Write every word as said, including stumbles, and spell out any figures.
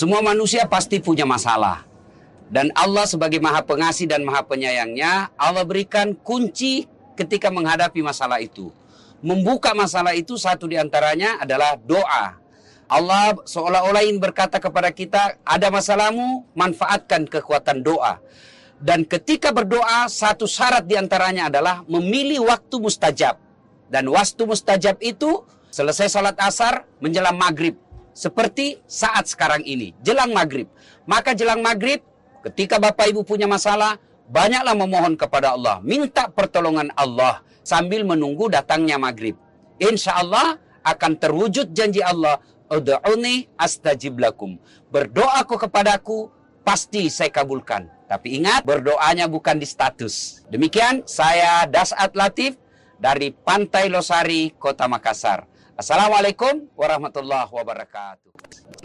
Semua manusia pasti punya masalah. Dan Allah sebagai Maha Pengasih dan Maha Penyayangnya, Allah berikan kunci ketika menghadapi masalah itu. Membuka masalah itu satu diantaranya adalah doa. Allah seolah-olah ingin berkata kepada kita, ada masalahmu, manfaatkan kekuatan doa. Dan ketika berdoa, satu syarat diantaranya adalah memilih waktu mustajab. Dan waktu mustajab itu selesai salat asar menjelang maghrib. Seperti saat sekarang ini, jelang maghrib. Maka jelang maghrib, ketika Bapak Ibu punya masalah, banyaklah memohon kepada Allah. Minta pertolongan Allah sambil menunggu datangnya maghrib. Insya Allah akan terwujud janji Allah. Ud'uni astajib lakum. Berdoaku kepadaku, pasti saya kabulkan. Tapi ingat, berdoanya bukan di status. Demikian, saya Das'at Latif dari Pantai Losari, Kota Makassar. Assalamualaikum warahmatullahi wabarakatuh.